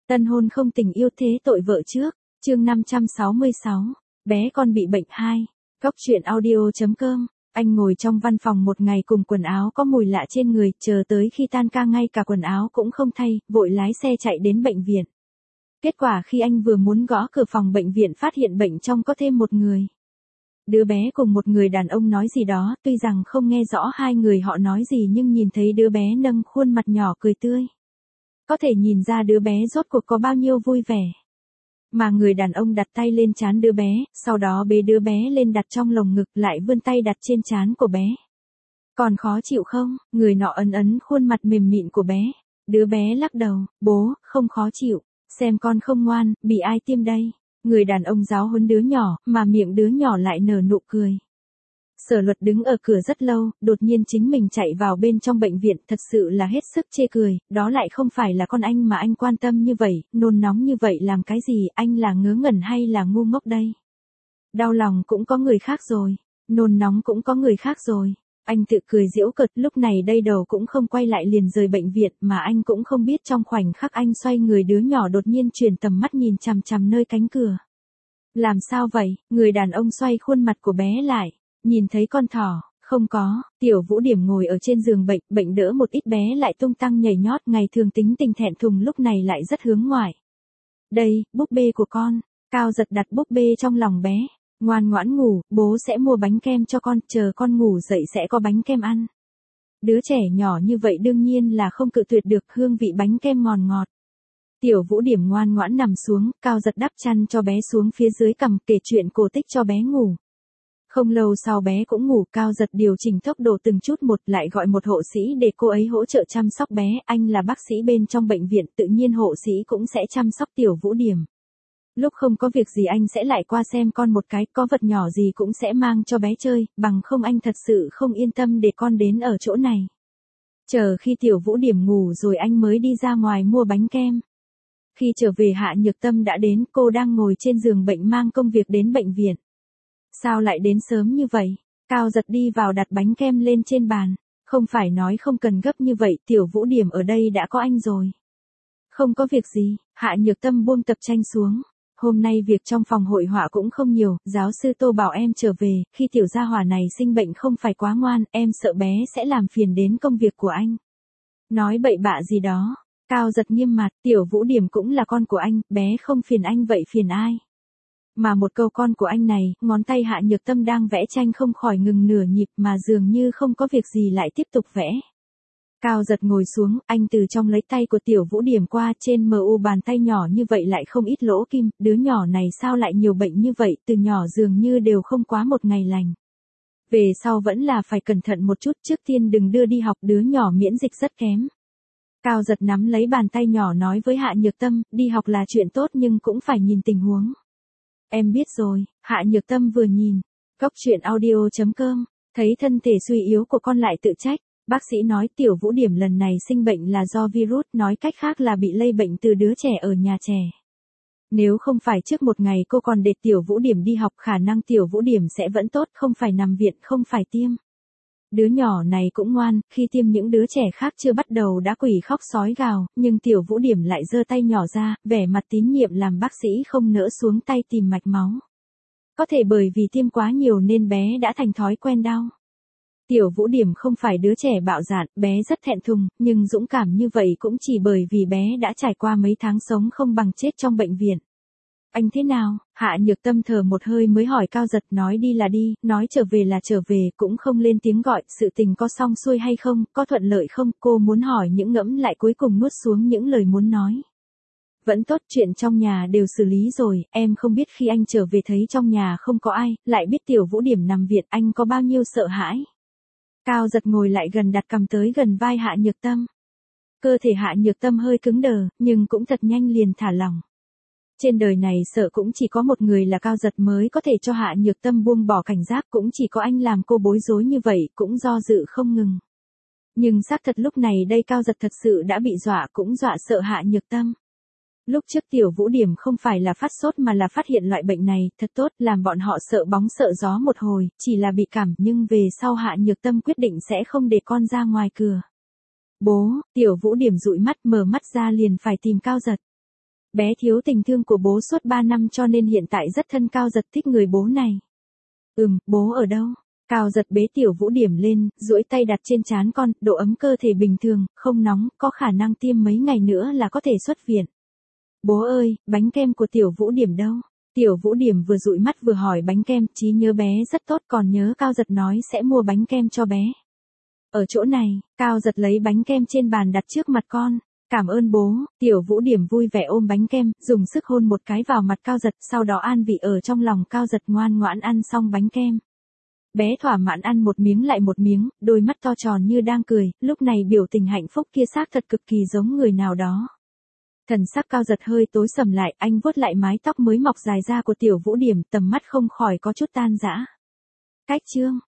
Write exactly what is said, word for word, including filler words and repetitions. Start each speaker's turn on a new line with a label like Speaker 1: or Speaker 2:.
Speaker 1: Tân hôn không tình yêu thế tội vợ trước, chương năm trăm sáu mươi sáu, bé con bị bệnh hai. Góc truyện audio.com, anh ngồi trong văn phòng một ngày cùng quần áo có mùi lạ trên người, chờ tới khi tan ca ngay cả quần áo cũng không thay, vội lái xe chạy đến bệnh viện. Kết quả khi anh vừa muốn gõ cửa phòng bệnh viện phát hiện bệnh trong có thêm một người. Đứa bé cùng một người đàn ông nói gì đó, tuy rằng không nghe rõ hai người họ nói gì nhưng nhìn thấy đứa bé nâng khuôn mặt nhỏ cười tươi. Có thể nhìn ra đứa bé rốt cuộc có bao nhiêu vui vẻ. Mà người đàn ông đặt tay lên trán đứa bé, sau đó bế đứa bé lên đặt trong lồng ngực lại vươn tay đặt trên trán của bé. Còn khó chịu không? Người nọ ấn ấn khuôn mặt mềm mịn của bé. Đứa bé lắc đầu, bố, không khó chịu. Xem con không ngoan, bị ai tiêm đây? Người đàn ông giáo huấn đứa nhỏ, mà miệng đứa nhỏ lại nở nụ cười. Sở Luật đứng ở cửa rất lâu, đột nhiên chính mình chạy vào bên trong bệnh viện, thật sự là hết sức chê cười, đó lại không phải là con anh mà anh quan tâm như vậy, nôn nóng như vậy làm cái gì, anh là ngớ ngẩn hay là ngu ngốc đây? Đau lòng cũng có người khác rồi, nôn nóng cũng có người khác rồi. Anh tự cười giễu cợt, lúc này đây đầu cũng không quay lại liền rời bệnh viện, mà anh cũng không biết trong khoảnh khắc anh xoay người đứa nhỏ đột nhiên chuyển tầm mắt nhìn chằm chằm nơi cánh cửa. Làm sao vậy? Người đàn ông xoay khuôn mặt của bé lại. Nhìn thấy con thỏ, không có, Tiểu Vũ Điểm ngồi ở trên giường bệnh, bệnh đỡ một ít bé lại tung tăng nhảy nhót, ngày thường tính tình thẹn thùng lúc này lại rất hướng ngoại. Đây, búp bê của con, Cao Giật đặt búp bê trong lòng bé, ngoan ngoãn ngủ, bố sẽ mua bánh kem cho con, chờ con ngủ dậy sẽ có bánh kem ăn. Đứa trẻ nhỏ như vậy đương nhiên là không cự tuyệt được hương vị bánh kem ngon ngọt. Tiểu Vũ Điểm ngoan ngoãn nằm xuống, Cao Giật đắp chăn cho bé xuống phía dưới cằm kể chuyện cổ tích cho bé ngủ. Không lâu sau bé cũng ngủ, Cao Giật điều chỉnh tốc độ từng chút một lại gọi một hộ sĩ để cô ấy hỗ trợ chăm sóc bé, anh là bác sĩ bên trong bệnh viện tự nhiên hộ sĩ cũng sẽ chăm sóc Tiểu Vũ Điểm. Lúc không có việc gì anh sẽ lại qua xem con một cái, có vật nhỏ gì cũng sẽ mang cho bé chơi, bằng không anh thật sự không yên tâm để con đến ở chỗ này. Chờ khi Tiểu Vũ Điểm ngủ rồi anh mới đi ra ngoài mua bánh kem. Khi trở về Hạ Nhược Tâm đã đến, cô đang ngồi trên giường bệnh mang công việc đến bệnh viện. Sao lại đến sớm như vậy? Cao Giật đi vào đặt bánh kem lên trên bàn. Không phải nói không cần gấp như vậy, Tiểu Vũ Điểm ở đây đã có anh rồi. Không có việc gì, Hạ Nhược Tâm buông tập tranh xuống. Hôm nay việc trong phòng hội họa cũng không nhiều, giáo sư Tô bảo em trở về, khi tiểu gia hỏa này sinh bệnh không phải quá ngoan, em sợ bé sẽ làm phiền đến công việc của anh. Nói bậy bạ gì đó, Cao Giật nghiêm mặt, Tiểu Vũ Điểm cũng là con của anh, bé không phiền anh vậy phiền ai? Mà một câu con của anh này, ngón tay Hạ Nhược Tâm đang vẽ tranh không khỏi ngừng nửa nhịp mà dường như không có việc gì lại tiếp tục vẽ. Cao Giật ngồi xuống, anh từ trong lấy tay của Tiểu Vũ Điểm qua, trên mờ u bàn tay nhỏ như vậy lại không ít lỗ kim, đứa nhỏ này sao lại nhiều bệnh như vậy, từ nhỏ dường như đều không quá một ngày lành. Về sau vẫn là phải cẩn thận một chút, trước tiên đừng đưa đi học, đứa nhỏ miễn dịch rất kém. Cao Giật nắm lấy bàn tay nhỏ nói với Hạ Nhược Tâm, đi học là chuyện tốt nhưng cũng phải nhìn tình huống. Em biết rồi, Hạ Nhược Tâm vừa nhìn. Góc truyện audio.com, thấy thân thể suy yếu của con lại tự trách. Bác sĩ nói Tiểu Vũ Điểm lần này sinh bệnh là do virus, nói cách khác là bị lây bệnh từ đứa trẻ ở nhà trẻ. Nếu không phải trước một ngày cô còn để Tiểu Vũ Điểm đi học, khả năng Tiểu Vũ Điểm sẽ vẫn tốt, không phải nằm viện, không phải tiêm. Đứa nhỏ này cũng ngoan, khi tiêm những đứa trẻ khác chưa bắt đầu đã quỷ khóc sói gào, nhưng Tiểu Vũ Điểm lại giơ tay nhỏ ra, vẻ mặt tín nhiệm làm bác sĩ không nỡ xuống tay tìm mạch máu. Có thể bởi vì tiêm quá nhiều nên bé đã thành thói quen đau. Tiểu Vũ Điểm không phải đứa trẻ bạo dạn, bé rất thẹn thùng, nhưng dũng cảm như vậy cũng chỉ bởi vì bé đã trải qua mấy tháng sống không bằng chết trong bệnh viện. Anh thế nào? Hạ Nhược Tâm thở một hơi mới hỏi Cao Giật, nói đi là đi, nói trở về là trở về, cũng không lên tiếng gọi, sự tình có xong xuôi hay không, có thuận lợi không, cô muốn hỏi những ngẫm lại cuối cùng nuốt xuống những lời muốn nói. Vẫn tốt, chuyện trong nhà đều xử lý rồi, em không biết khi anh trở về thấy trong nhà không có ai, lại biết Tiểu Vũ Điểm nằm viện, anh có bao nhiêu sợ hãi. Cao Giật ngồi lại gần đặt cằm tới gần vai Hạ Nhược Tâm. Cơ thể Hạ Nhược Tâm hơi cứng đờ, nhưng cũng thật nhanh liền thả lỏng. Trên đời này sợ cũng chỉ có một người là Cao Giật mới có thể cho Hạ Nhược Tâm buông bỏ cảnh giác, cũng chỉ có anh làm cô bối rối như vậy, cũng do dự không ngừng. Nhưng xác thật lúc này đây Cao Giật thật sự đã bị dọa, cũng dọa sợ Hạ Nhược Tâm. Lúc trước Tiểu Vũ Điểm không phải là phát sốt mà là phát hiện loại bệnh này, thật tốt, làm bọn họ sợ bóng sợ gió một hồi, chỉ là bị cảm, nhưng về sau Hạ Nhược Tâm quyết định sẽ không để con ra ngoài cửa. Bố, Tiểu Vũ Điểm dụi mắt mở mắt ra liền phải tìm Cao Giật. Bé thiếu tình thương của bố suốt ba năm cho nên hiện tại rất thân Cao Giật thích người bố này. Ừm, bố ở đâu? Cao Giật bế Tiểu Vũ Điểm lên, duỗi tay đặt trên trán con, độ ấm cơ thể bình thường, không nóng, có khả năng tiêm mấy ngày nữa là có thể xuất viện. Bố ơi, bánh kem của Tiểu Vũ Điểm đâu? Tiểu Vũ Điểm vừa dụi mắt vừa hỏi bánh kem, trí nhớ bé rất tốt, còn nhớ Cao Giật nói sẽ mua bánh kem cho bé. Ở chỗ này, Cao Giật lấy bánh kem trên bàn đặt trước mặt con. Cảm ơn bố. Tiểu Vũ Điểm vui vẻ ôm bánh kem, dùng sức hôn một cái vào mặt Cao Giật, sau đó an vị ở trong lòng Cao Giật, ngoan ngoãn ăn xong bánh kem. Bé thỏa mãn ăn một miếng lại một miếng, đôi mắt to tròn như đang cười, lúc này biểu tình hạnh phúc kia xác thật cực kỳ giống người nào đó. Thần sắc Cao Giật hơi tối sầm lại, anh vuốt lại mái tóc mới mọc dài ra của Tiểu Vũ Điểm, tầm mắt không khỏi có chút tan rã. Cách chương